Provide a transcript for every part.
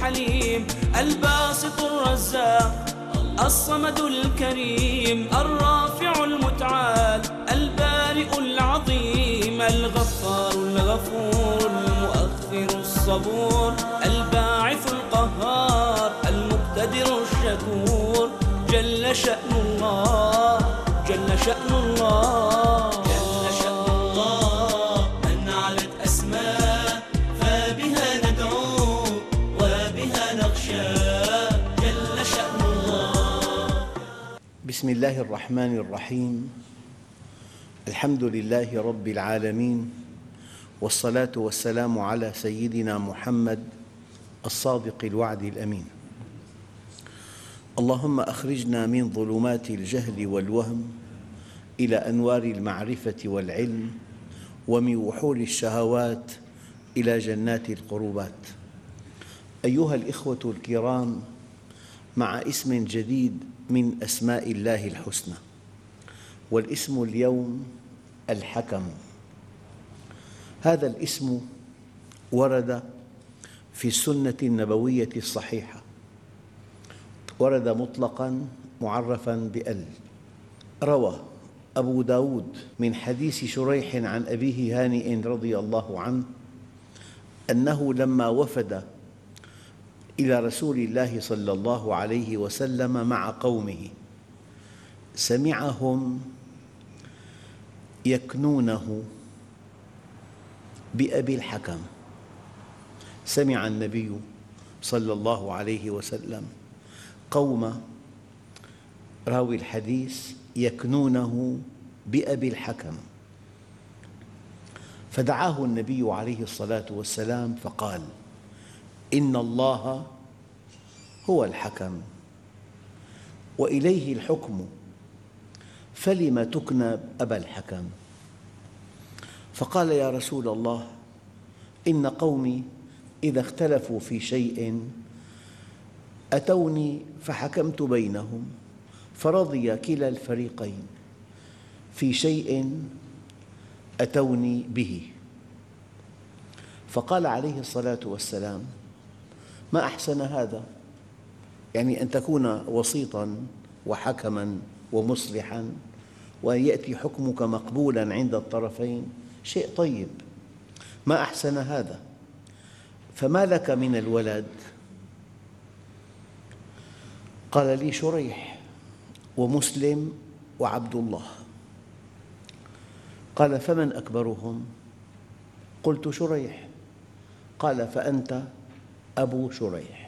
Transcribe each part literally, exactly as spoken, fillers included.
الحليم، الباسط الرزاق الصمد الكريم، الرافع المتعال البارئ العظيم، الغفار الغفور المؤخر الصبور، الباعث القهار المقتدر الشكور. جل شأن الله، جل شأن الله، جل شأن الله، من علت أسماء فبها ندعو وبها نخشى. جل شأن الله. بسم الله الرحمن الرحيم. الحمد لله رب العالمين، والصلاة والسلام على سيدنا محمد الصادق الوعد الأمين. اللهم أخرجنا من ظلمات الجهل والوهم إلى أنوار المعرفة والعلم، ومن وحول الشهوات إلى جنات القربات. أيها الإخوة الكرام، مع اسم جديد من أسماء الله الحسنى، والاسم اليوم الحكم. هذا الاسم ورد في السنة النبوية الصحيحة، ورد مطلقاً معرفاً بأل. روى أبو داود من حديث شريح عن أبيه هانئ رضي الله عنه أنه لما وفد إلى رسول الله صلى الله عليه وسلم مع قومه سمعهم يكنونه بأبي الحكم. سمع النبي صلى الله عليه وسلم قوم، راوي الحديث، يكنونه بأبي الحكم، فدعاه النبي عليه الصلاة والسلام فقال: إن الله هو الحكم وإليه الحكم، فلم تكنى أبا الحكم؟ فقال: يا رسول الله، إن قومي إذا اختلفوا في شيء أتوني فحكمت بينهم، فرضي كلا الفريقين، في شيء أتوني به. فقال عليه الصلاة والسلام: ما أحسن هذا، يعني أن تكون وسيطاً وحكماً ومصلحاً، وأن يأتي حكمك مقبولاً عند الطرفين، شيء طيب، ما أحسن هذا. فما لك من الولد؟ قال: لي شريح ومسلم وعبد الله. قال: فمن أكبرهم؟ قلت: شريح. قال: فأنت أبو شريح.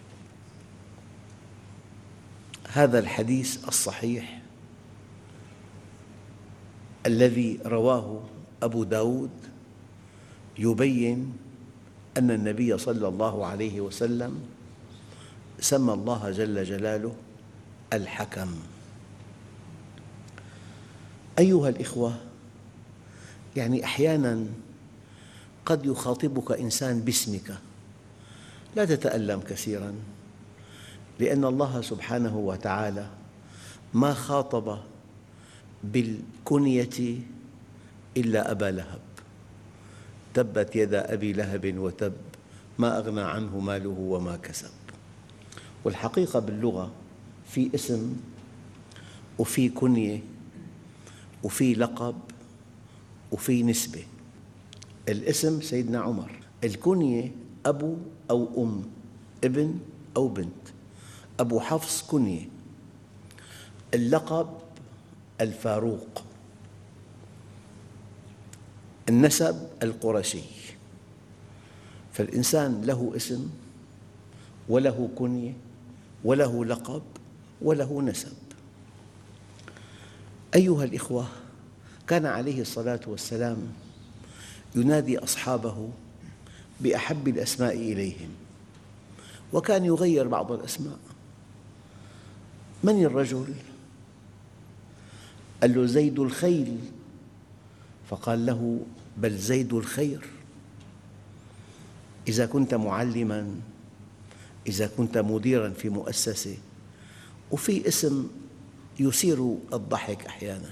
هذا الحديث الصحيح الذي رواه أبو داود يبين أن النبي صلى الله عليه وسلم سمى الله جل جلاله الحكم. أيها الإخوة، يعني أحياناً قد يخاطبك إنسان باسمك، لا تتألم كثيراً، لأن الله سبحانه وتعالى ما خاطب بالكنية إلا أبا لهب: تبت يدا أبي لهب وتب، ما أغنى عنه ماله وما كسب. والحقيقة باللغة في اسم وفي كنية وفي لقب وفي نسبة. الاسم سيدنا عمر، الكنية أبو أو أم، ابن أو بنت. أبو حفص كنية، اللقب الفاروق، النسب القرشي. فالإنسان له اسم وله كنية وله لقب وله نسب. أيها الإخوة، كان عليه الصلاة والسلام ينادي أصحابه بأحب الأسماء إليهم، وكان يغير بعض الأسماء. من الرجل؟ قال له: زيد الخيل. فقال له: بل زيد الخير. إذا كنت معلماً، إذا كنت مديراً في مؤسسة، وفي اسم يثير الضحك أحياناً،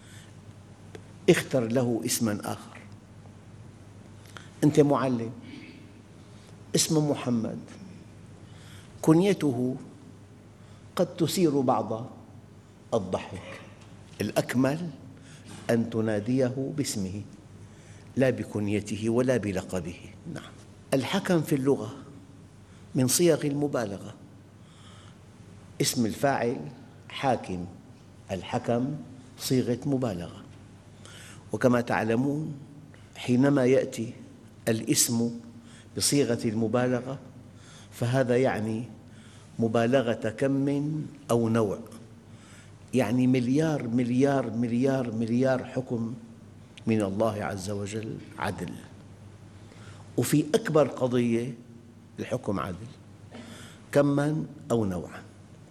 اختر له اسماً آخر. أنت معلم، اسم محمد، كنيته قد تثير بعض الضحك، الأكمل أن تناديه باسمه لا بكنيته ولا بلقبه. نعم. الحكم في اللغة من صيغ المبالغة، اسم الفاعل حاكم، الحكم صيغة مبالغة. وكما تعلمون حينما يأتي الاسم بصيغة المبالغة فهذا يعني مبالغة كم أو نوع، يعني مليار مليار مليار مليار حكم من الله عز وجل عدل، وفي أكبر قضية الحكم عدل كماً أو نوعاً.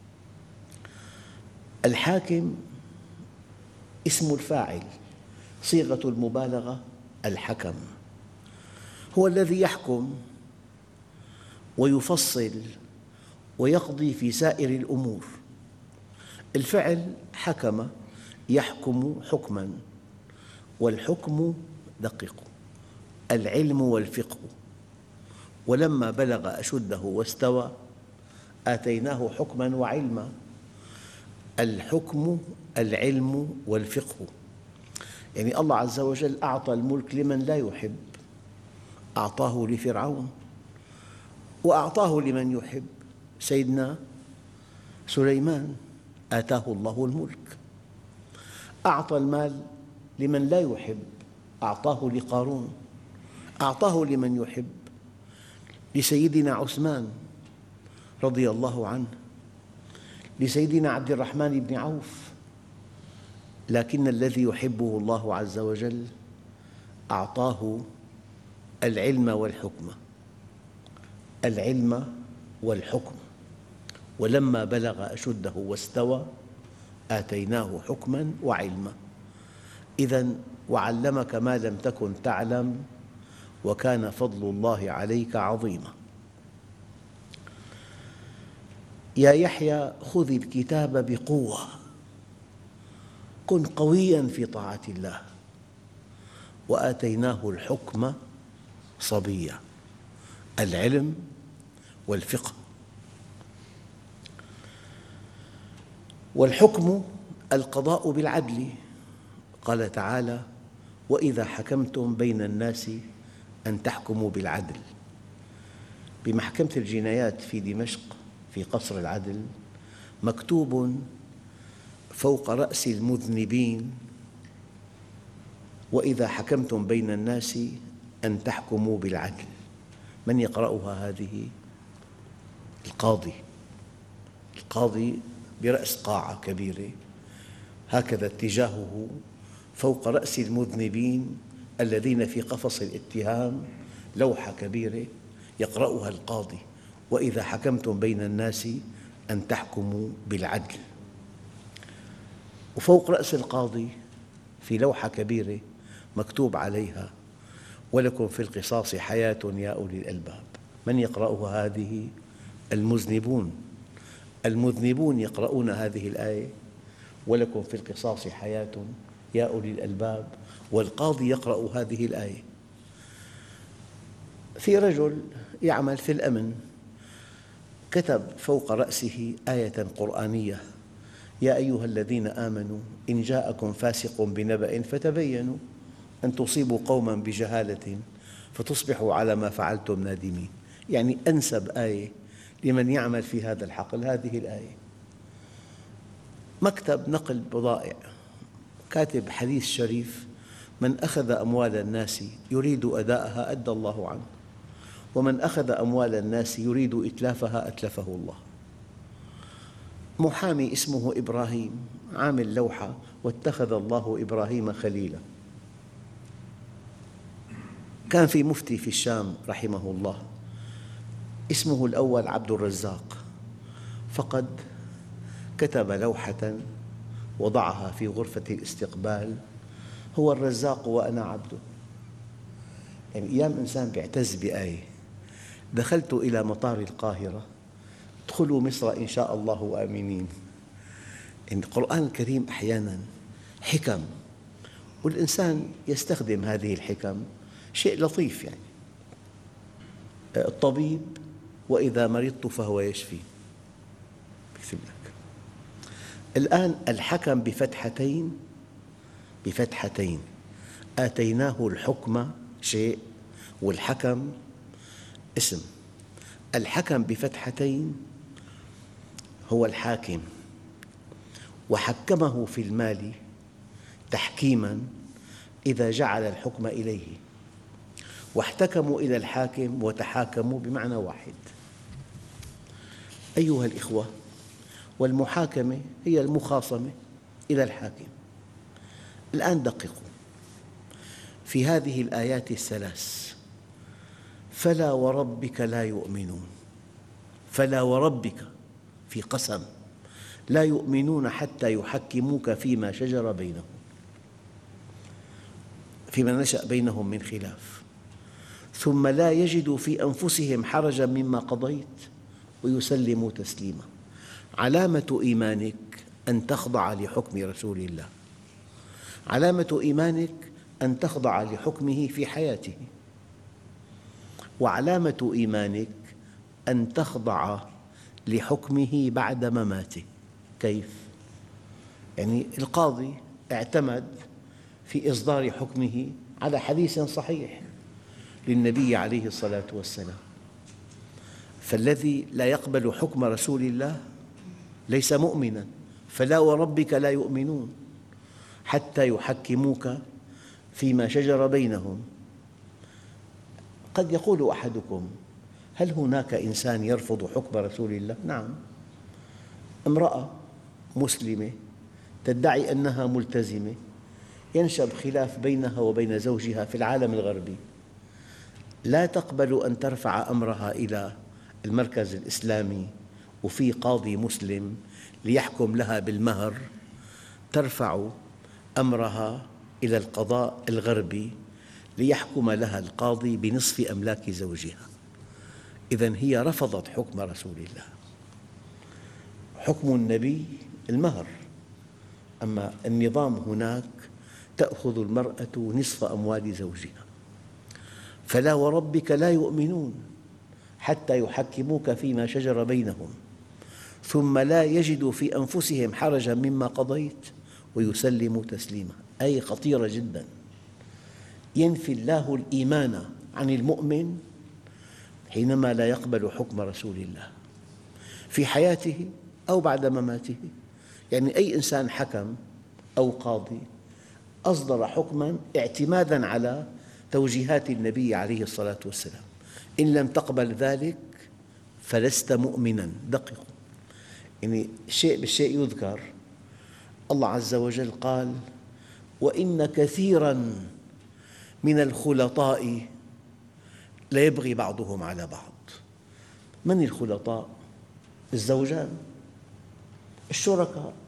الحاكم اسم الفاعل، صيغة المبالغة الحكم، هو الذي يحكم ويفصل ويقضي في سائر الأمور. الفعل حكم يحكم حكماً، والحكم دقيق، العلم والفقه. ولما بلغ أشده واستوى آتيناه حكماً وعلما. الحكم العلم والفقه، يعني الله عز وجل أعطى الملك لمن لا يحب، أعطاه لفرعون وأعطاه لمن يحب، سيدنا سليمان آتاه الله الملك. أعطى المال لمن لا يحب، أعطاه لقارون، أعطاه لمن يحب، لسيدنا عثمان رضي الله عنه، لسيدنا عبد الرحمن بن عوف. لكن الذي يحبه الله عز وجل أعطاه العلم والحكم، العلم والحكم. ولما بلغ أشده واستوى آتيناه حكماً وعلما. إذن وعلمك ما لم تكن تعلم وكان فضل الله عليك عظيما. يا يحيى خذ الكتاب بقوة، كن قوياً في طاعة الله. وآتيناه الحكم صبيا، العلم والفقه. والحكم القضاء بالعدل، قال تعالى: وإذا حكمتم بين الناس أن تحكموا بالعدل. بمحكمة الجنايات في دمشق في قصر العدل مكتوب فوق رأس المذنبين: وإذا حكمتم بين الناس أن تحكموا بالعدل. من يقرأها هذه؟ القاضي. القاضي برأس قاعة كبيرة هكذا اتجاهه فوق رأس المذنبين الذين في قفص الاتهام، لوحة كبيرة يقرأها القاضي: وإذا حكمتم بين الناس أن تحكموا بالعدل. وفوق رأس القاضي في لوحة كبيرة مكتوب عليها: ولكم في القصاص حياة يا أولي الألباب. من يقرأها هذه؟ المذنبون. المذنبون يقرؤون هذه الآية: ولكم في القصاص حياة يا أولي الألباب. والقاضي يقرأ هذه الآية. في رجل يعمل في الأمن كتب فوق رأسه آية قرآنية: يا أيها الذين آمنوا إن جاءكم فاسق بنبأ فتبينوا أن تصيبوا قوماً بجهالة فتصبحوا على ما فعلتم نادمين. يعني أنسب آية لمن يعمل في هذا الحقل هذه الآية. مكتب نقل بضائع كاتب حديث شريف: من أخذ أموال الناس يريد أداءها أدى الله عنه، ومن أخذ أموال الناس يريد إتلافها أتلفه الله. محامي اسمه إبراهيم عامل لوحة: واتخذ الله إبراهيم خليلا. كان في مفتي في الشام رحمه الله اسمه الأول عبد الرزاق، فقد كتب لوحة وضعها في غرفة الاستقبال: هو الرزاق وأنا عبده. يعني أيام إنسان يعتز بآية: دخلت إلى مطار القاهرة، ادخلوا مصر إن شاء الله آمنين. يعني القرآن الكريم أحياناً حكم، والإنسان يستخدم هذه الحكم شيء لطيف. يعني الطبيب وإذا مرضت فهو يشفي. بكتب لك الآن الحكم بفتحتين بفتحتين آتيناه الحكم شيء والحكم اسم. الحكم بفتحتين هو الحاكم، وحكمه في المال تحكيماً إذا جعل الحكم إليه، واحتكموا إلى الحاكم وتحاكموا بمعنى واحد. أيها الإخوة، والمحاكمة هي المخاصمة إلى الحاكم. الآن دققوا في هذه الآيات الثلاث: فلا وربك لا يؤمنون، فلا وربك في قسم، لا يؤمنون حتى يحكموك فيما شجر بينهم فيما نشأ بينهم من خلاف، ثم لا يجدوا في أنفسهم حرجاً مما قضيت ويسلموا تسليماً. علامة إيمانك أن تخضع لحكم رسول الله، علامة إيمانك أن تخضع لحكمه في حياته، وعلامة إيمانك أن تخضع لحكمه بعد مماته. كيف؟ يعني القاضي اعتمد في إصدار حكمه على حديث صحيح للنبي عليه الصلاة والسلام، فالذي لا يقبل حكم رسول الله ليس مؤمناً. فلا وربك لا يؤمنون حتى يحكموك فيما شجر بينهم. قد يقول أحدكم: هل هناك إنسان يرفض حكم رسول الله؟ نعم، امرأة مسلمة تدعي أنها ملتزمة، ينشب خلاف بينها وبين زوجها في العالم الغربي، لا تقبل أن ترفع أمرها إلى المركز الإسلامي وفي قاضي مسلم ليحكم لها بالمهر، ترفع أمرها إلى القضاء الغربي ليحكم لها القاضي بنصف أملاك زوجها. إذن هي رفضت حكم رسول الله. حكم النبي المهر، أما النظام هناك تأخذ المرأة نصف أموال زوجها. فلا وربك لا يؤمنون حتى يحكموك فيما شجر بينهم ثم لا يجدوا في أنفسهم حرجاً مما قضيت ويسلموا تسليماً. أي خطيرة جداً. ينفي الله الإيمان عن المؤمن حينما لا يقبل حكم رسول الله في حياته أو بعد مماته. يعني أي إنسان حكم أو قاضي أصدر حكماً اعتماداً على توجيهات النبي عليه الصلاة والسلام، إن لم تقبل ذلك فلست مؤمناً. دققوا، يعني الشيء بالشيء يذكر. الله عز وجل قال: وإن كثيراً من الخلطاء ليبغي بعضهم على بعض. من الخلطاء؟ الزوجان، الشركاء،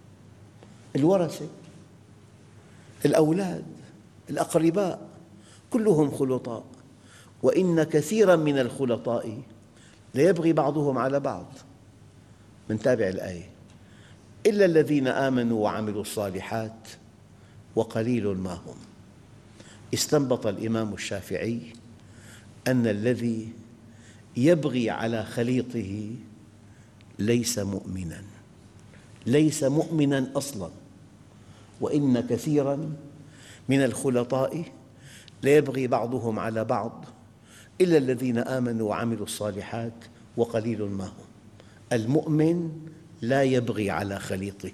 الورثة، الأولاد، الأقرباء، كلهم خلطاء. وإن كثيراً من الخلطاء ليبغي بعضهم على بعض. منتابع الآية: إلا الذين آمنوا وعملوا الصالحات وقليل ما هم. استنبط الإمام الشافعي أن الذي يبغي على خليطه ليس مؤمناً، ليس مؤمناً أصلاً. وإن كثيراً من الخلطاء ليبغي بعضهم على بعض إلا الذين آمنوا وعملوا الصالحات وقليل ما هم. المؤمن لا يبغي على خليطه.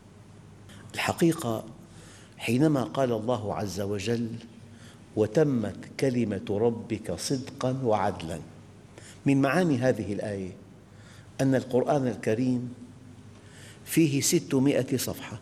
الحقيقة حينما قال الله عز وجل: وتمت كلمة ربك صدقاً وعدلاً، من معاني هذه الآية أن القرآن الكريم فيه ستمائة صفحة،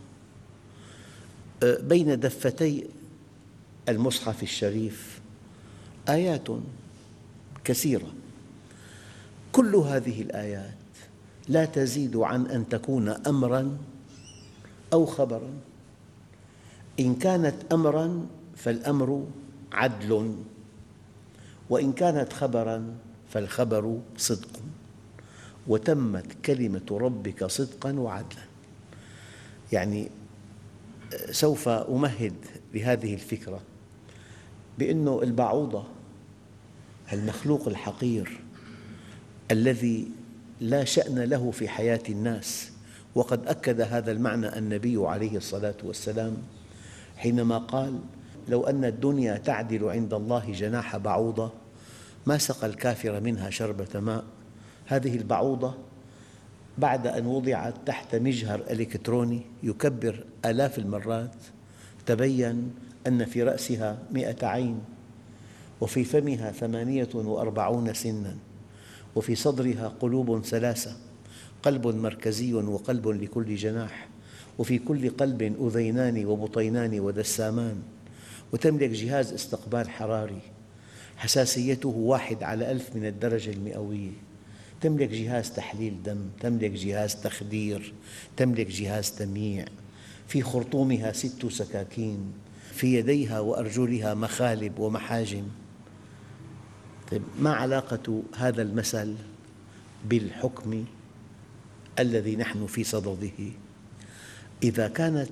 بين دفتي المصحف الشريف آيات كثيرة. كل هذه الآيات لا تزيد عن أن تكون أمراً أو خبراً. إن كانت أمراً فالأمر عدل، وإن كانت خبراً فالخبر صدق. وتمت كلمة ربك صدقاً وعدلاً. يعني سوف أمهد لهذه الفكرة بأن البعوضة، المخلوق الحقير الذي لا شأن له في حياة الناس. وقد أكد هذا المعنى النبي عليه الصلاة والسلام حينما قال: لو أن الدنيا تعدل عند الله جناح بعوضة ما سقى الكافر منها شربة ماء. هذه البعوضة بعد أن وضعت تحت مجهر إلكتروني يكبر آلاف المرات تبين أن في رأسها مئة عين، وفي فمها ثمانية وأربعون سنا، وفي صدرها قلوب ثلاثة: قلب مركزي وقلب لكل جناح، وفي كل قلب أذينان وبطينان ودسامان، وتملك جهاز استقبال حراري حساسيته واحد على ألف من الدرجة المئوية، تملك جهاز تحليل دم، تملك جهاز تخدير، تملك جهاز تمييع، في خرطومها ست سكاكين، في يديها وأرجلها مخالب ومحاجم. طيب، ما علاقة هذا المثل بالحكم الذي نحن في صدده؟ إذا كانت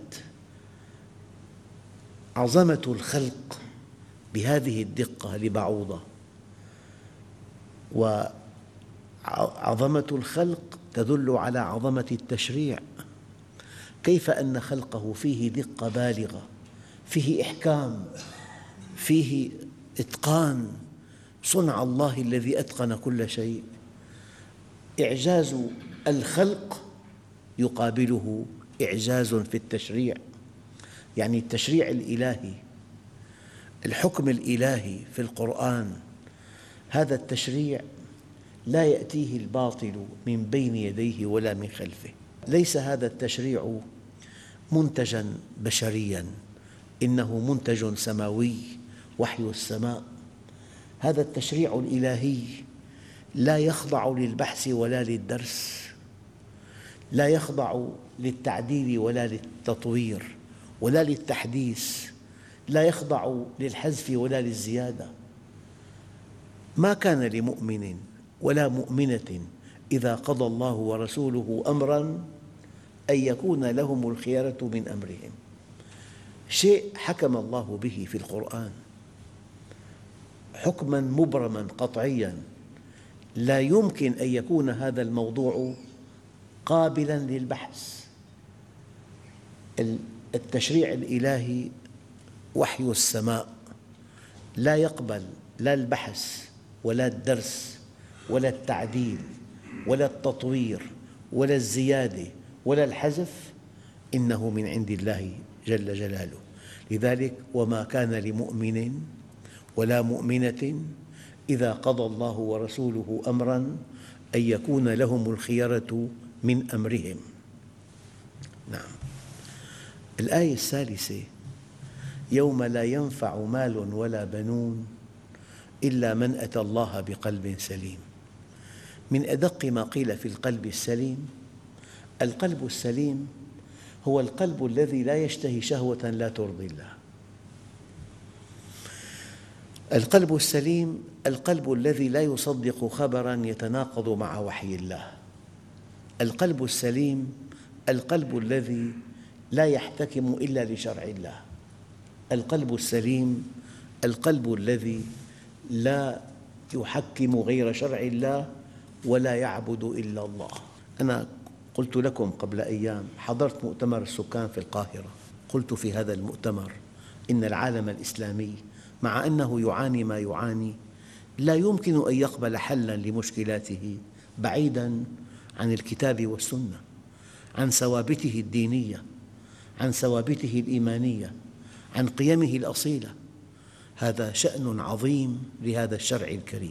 عظمة الخلق بهذه الدقة لبعوضة، وعظمة الخلق تدل على عظمة التشريع، كيف أن خلقه فيه دقة بالغة، فيه إحكام، فيه إتقان، صنع الله الذي أتقن كل شيء. إعجاز الخلق يقابله إعجاز في التشريع، يعني التشريع الإلهي، الحكم الإلهي في القرآن، هذا التشريع لا يأتيه الباطل من بين يديه ولا من خلفه. ليس هذا التشريع منتجاً بشرياً، إنه منتج سماوي، وحي السماء. هذا التشريع الإلهي لا يخضع للبحث ولا للدرس، لا يخضع للتعديل ولا للتطوير ولا للتحديث، لا يخضع للحذف ولا للزيادة. ما كان لمؤمن ولا مؤمنة إذا قضى الله ورسوله أمراً أن يكون لهم الخيرة من أمرهم. شيء حكم الله به في القرآن حكماً مبرماً قطعياً، لا يمكن أن يكون هذا الموضوع قابلاً للبحث. التشريع الإلهي وحي السماء، لا يقبل لا البحث ولا الدرس ولا التعديل ولا التطوير ولا الزيادة ولا الحذف، إنه من عند الله جل جلاله. لذلك وما كان لمؤمن ولا مؤمنة إذا قضى الله ورسوله أمراً أن يكون لهم الخيرة من أمرهم. نعم. الآية الثالثة: يوم لا ينفع مال ولا بنون إلا من أتى الله بقلب سليم. من أدق ما قيل في القلب السليم، القلب السليم هو القلب الذي لا يشتهي شهوة لا ترضي الله. القلب السليم القلب الذي لا يصدق خبراً يتناقض مع وحي الله. القلب السليم القلب الذي لا يحتكم إلا لشرع الله. القلب السليم القلب الذي لا يحكم غير شرع الله ولا يعبد إلا الله. أنا قلت لكم قبل أيام، حضرت مؤتمر السكان في القاهرة، قلت في هذا المؤتمر إن العالم الإسلامي مع أنه يعاني ما يعاني لا يمكن أن يقبل حلاً لمشكلاته بعيداً عن الكتاب والسنة، عن ثوابته الدينية، عن ثوابته الإيمانية، عن قيمه الأصيلة. هذا شأن عظيم لهذا الشرع الكريم.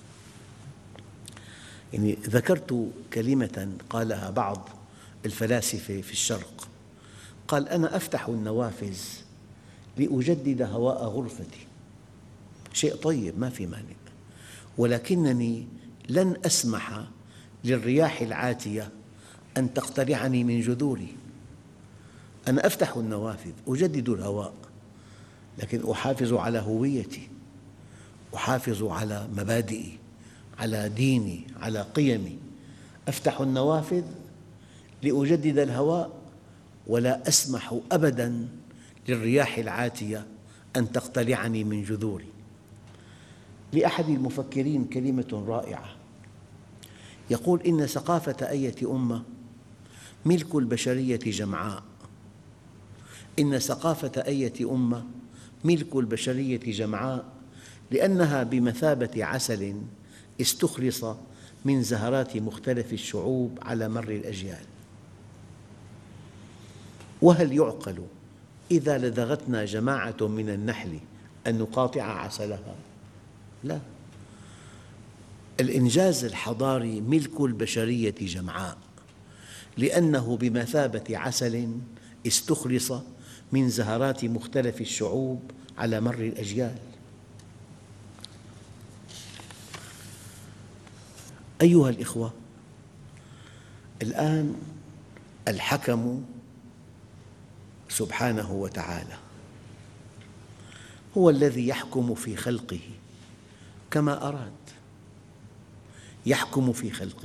يعني ذكرت كلمة قالها بعض الفلاسفة في الشرق، قال: أنا أفتح النوافذ لأجدد هواء غرفتي، شيء طيب ما في مانع، ولكنني لن أسمح للرياح العاتية أن تقتلعني من جذوري. أنا أفتح النوافذ أجدد الهواء، لكن أحافظ على هويتي، أحافظ على مبادئي، على ديني، على قيمي. أفتح النوافذ لأجدد الهواء ولا أسمح أبداً للرياح العاتية أن تقتلعني من جذوري. لأحد المفكرين كلمة رائعة، يقول إن ثقافة أية أمة ملك البشرية جمعاء. إن ثقافة أية أمة ملك البشرية جمعاء لأنها بمثابة عسل استخلص من زهرات مختلف الشعوب على مر الأجيال. وهل يعقل إذا لدغتنا جماعة من النحل أن نقاطع عسلها؟ لا. الإنجاز الحضاري ملك البشرية جمعاء لأنه بمثابة عسل استخلص من زهرات مختلف الشعوب على مر الأجيال. أيها الإخوة، الآن الحكم سبحانه وتعالى هو الذي يحكم في خلقه كما أراد، يحكم في خلقه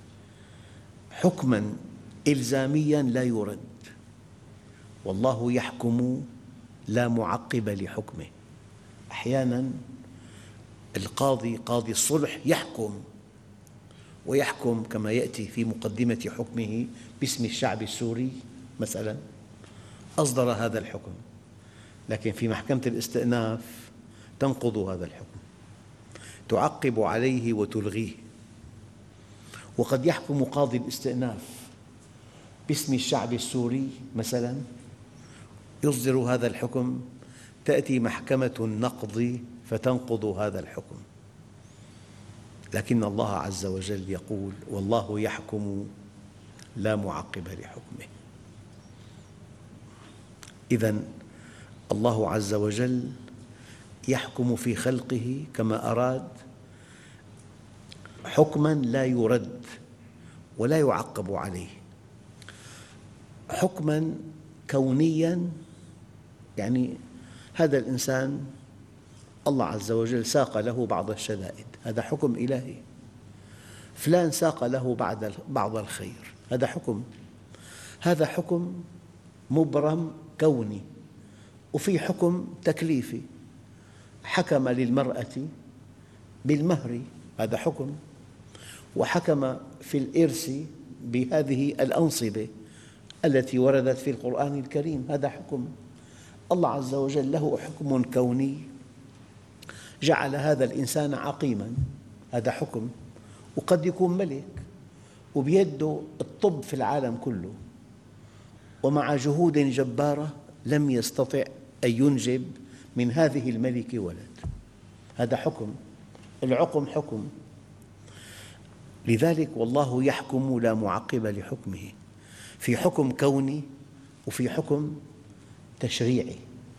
حكماً إلزامياً لا يرد، والله يحكم لا معقب لحكمه. أحياناً القاضي قاضي الصلح يحكم ويحكم كما يأتي في مقدمة حكمه باسم الشعب السوري مثلاً، أصدر هذا الحكم، لكن في محكمة الاستئناف تنقض هذا الحكم، تعقب عليه وتلغيه. وقد يحكم قاضي الاستئناف باسم الشعب السوري مثلاً، يصدر هذا الحكم، تأتي محكمة النقض فتنقض هذا الحكم. لكن الله عز وجل يقول: والله يحكم لا معقب لحكمه. إذن الله عز وجل يحكم في خلقه كما أراد حكماً لا يرد ولا يعقب عليه، حكماً كونياً، يعني هذا الإنسان الله عز وجل ساق له بعض الشدائد، هذا حكم إلهي. فلان ساق له بعض الخير، هذا حكم. هذا حكم مبرم كوني. وفي حكم تكليفي، حكم للمرأة بالمهر، هذا حكم. وحكم في الإرث بهذه الأنصبة التي وردت في القرآن الكريم، هذا حكم. الله عز وجل له حكم كوني، جعل هذا الإنسان عقيماً، هذا حكم. وقد يكون ملك وبيده الطب في العالم كله، ومع جهود جبارة لم يستطع أن ينجب من هذه الملكة ولد، هذا حكم. العقم حكم. لذلك والله يحكم لا معقب لحكمه، في حكم كوني وفي حكم تشريعي.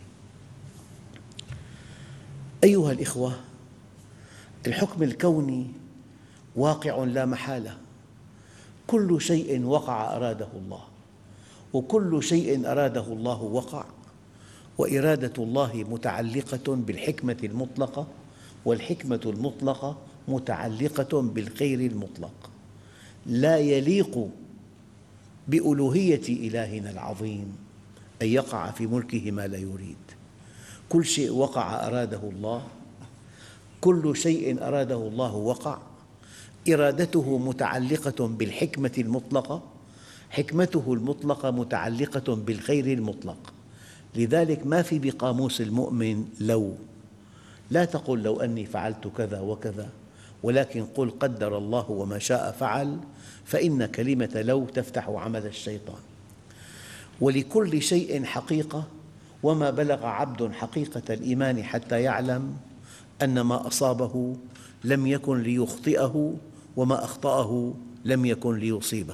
أيها الإخوة، الحكم الكوني واقع لا محالة، كل شيء وقع أراده الله، وكل شيء أراده الله وقع، وإرادة الله متعلقة بالحكمة المطلقة، والحكمة المطلقة متعلقة بالخير المطلق. لا يليق بألوهية إلهنا العظيم أن يقع في ملكه ما لا يريد. كل شيء وقع أراده الله، كل شيء أراده الله وقع، إرادته متعلقة بالحكمة المطلقة، حكمته المطلقة متعلقة بالخير المطلق. لذلك ما في بقاموس المؤمن لو، لا تقل لو أني فعلت كذا وكذا، ولكن قل قدر الله وما شاء فعل، فإن كلمة لو تفتح عمل الشيطان. ولكل شيء حقيقة، وما بلغ عبد حقيقة الإيمان حتى يعلم أن ما أصابه لم يكن ليخطئه، وما أخطأه لم يكن ليصيبه.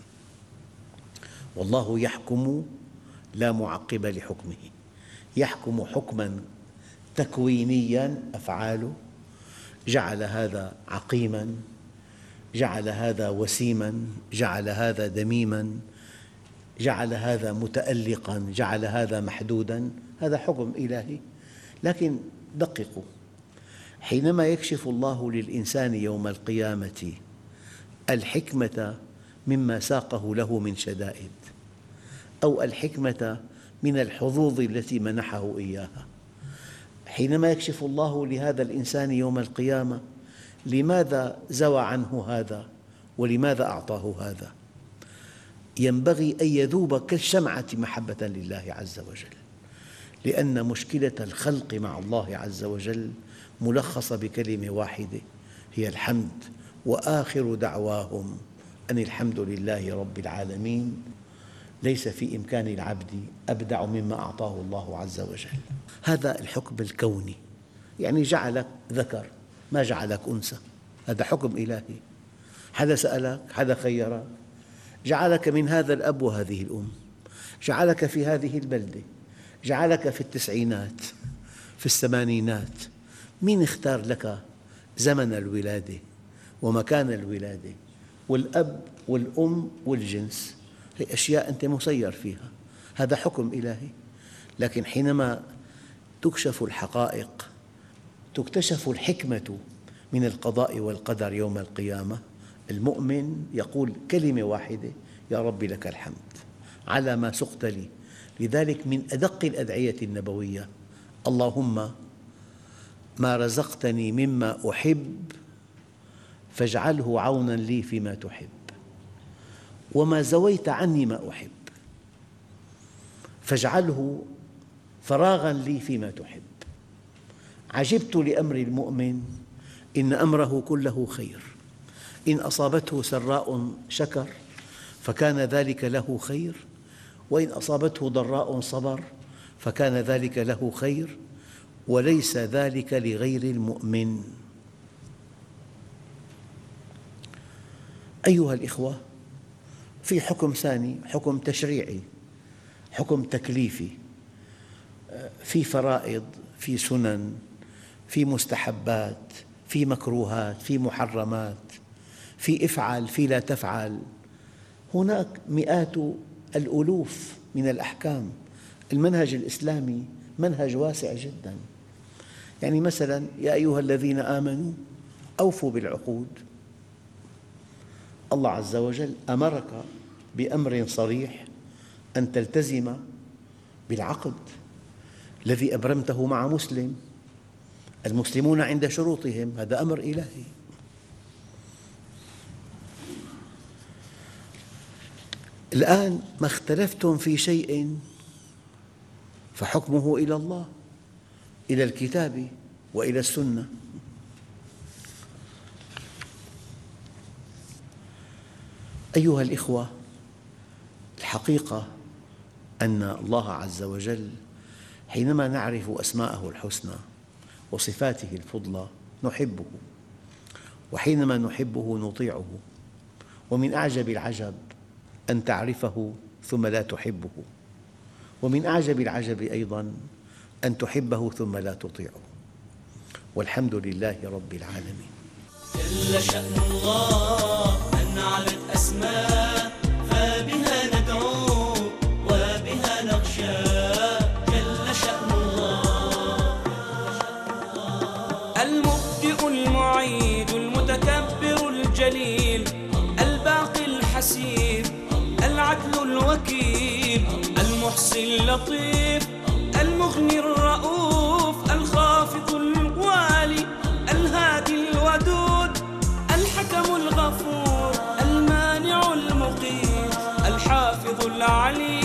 والله يحكم لا معقب لحكمه، يحكم حكماً تكوينياً، أفعاله، جعل هذا عقيماً، جعل هذا وسيماً، جعل هذا دميماً، جعل هذا متألقاً، جعل هذا محدوداً، هذا حكم إلهي. لكن دققوا، حينما يكشف الله للإنسان يوم القيامة الحكمة مما ساقه له من شدائد، أو الحكمة من الحظوظ التي منحه إياها، حينما يكشف الله لهذا الإنسان يوم القيامة لماذا زوى عنه هذا ولماذا أعطاه هذا؟ ينبغي أن يذوب كالشمعة محبة لله عز وجل، لأن مشكلة الخلق مع الله عز وجل ملخصة بكلمة واحدة هي الحمد، وآخر دعواهم أن الحمد لله رب العالمين. ليس في إمكان العبد أبدع مما أعطاه الله عز وجل. هذا الحكم الكوني، يعني جعلك ذكر ما جعلك أنثى، هذا حكم إلهي. حدا سألك؟ حدا خيرك؟ جعلك من هذا الأب وهذه الأم، جعلك في هذه البلدة، جعلك في التسعينات، في الثمانينات. مين اختار لك زمن الولادة ومكان الولادة والأب والأم والجنس؟ هي أشياء أنت مسير فيها، هذا حكم إلهي. لكن حينما تكشف الحقائق، تكتشف الحكمة من القضاء والقدر يوم القيامة، المؤمن يقول كلمة واحدة: يا رب لك الحمد على ما سقت لي. لذلك من أدق الأدعية النبوية: اللهم ما رزقتني مما أحب فاجعله عونا لي فيما تحب، وما زويت عني ما أحب فاجعله فراغا لي فيما تحب. عجبت لأمر المؤمن إن أمره كله خير، إن أصابته سراء شكر فكان ذلك له خير، وإن أصابته ضراء صبر فكان ذلك له خير، وليس ذلك لغير المؤمن. أيها الإخوة، في حكم ثاني، حكم تشريعي، حكم تكليفي، في فرائض، في سنن، في مستحبات، في مكروهات، في محرمات، في افعل، في لا تفعل. هناك مئات الألوف من الأحكام. المنهج الإسلامي منهج واسع جدا. يعني مثلا: يا أيها الذين آمنوا أوفوا بالعقود. الله عز وجل أمرك بأمر صريح أن تلتزم بالعقد الذي أبرمته مع مسلم. المسلمون عند شروطهم، هذا أمر إلهي. الآن ما اختلفتم في شيء فحكمه إلى الله، إلى الكتاب وإلى السنة. أيها الإخوة، الحقيقة أن الله عز وجل حينما نعرف أسماءه الحسنى وصفاته الفضلى نحبه، وحينما نحبه نطيعه. ومن أعجب العجب أن تعرفه ثم لا تحبه، ومن أعجب العجب أيضاً أن تحبه ثم لا تطيعه. والحمد لله رب العالمين. جل شأن الله من علت أسماء، فبها ندعو وبها نخشى. جل شأن الله المبدئ المعيد المتكبر الجليل الباقي الحسيب العدل الوكيل المحصي اللطيف المغني الرؤوف الخافض الوالي الهادي الودود الحكم الغفور المانع المقيت الحافظ العليم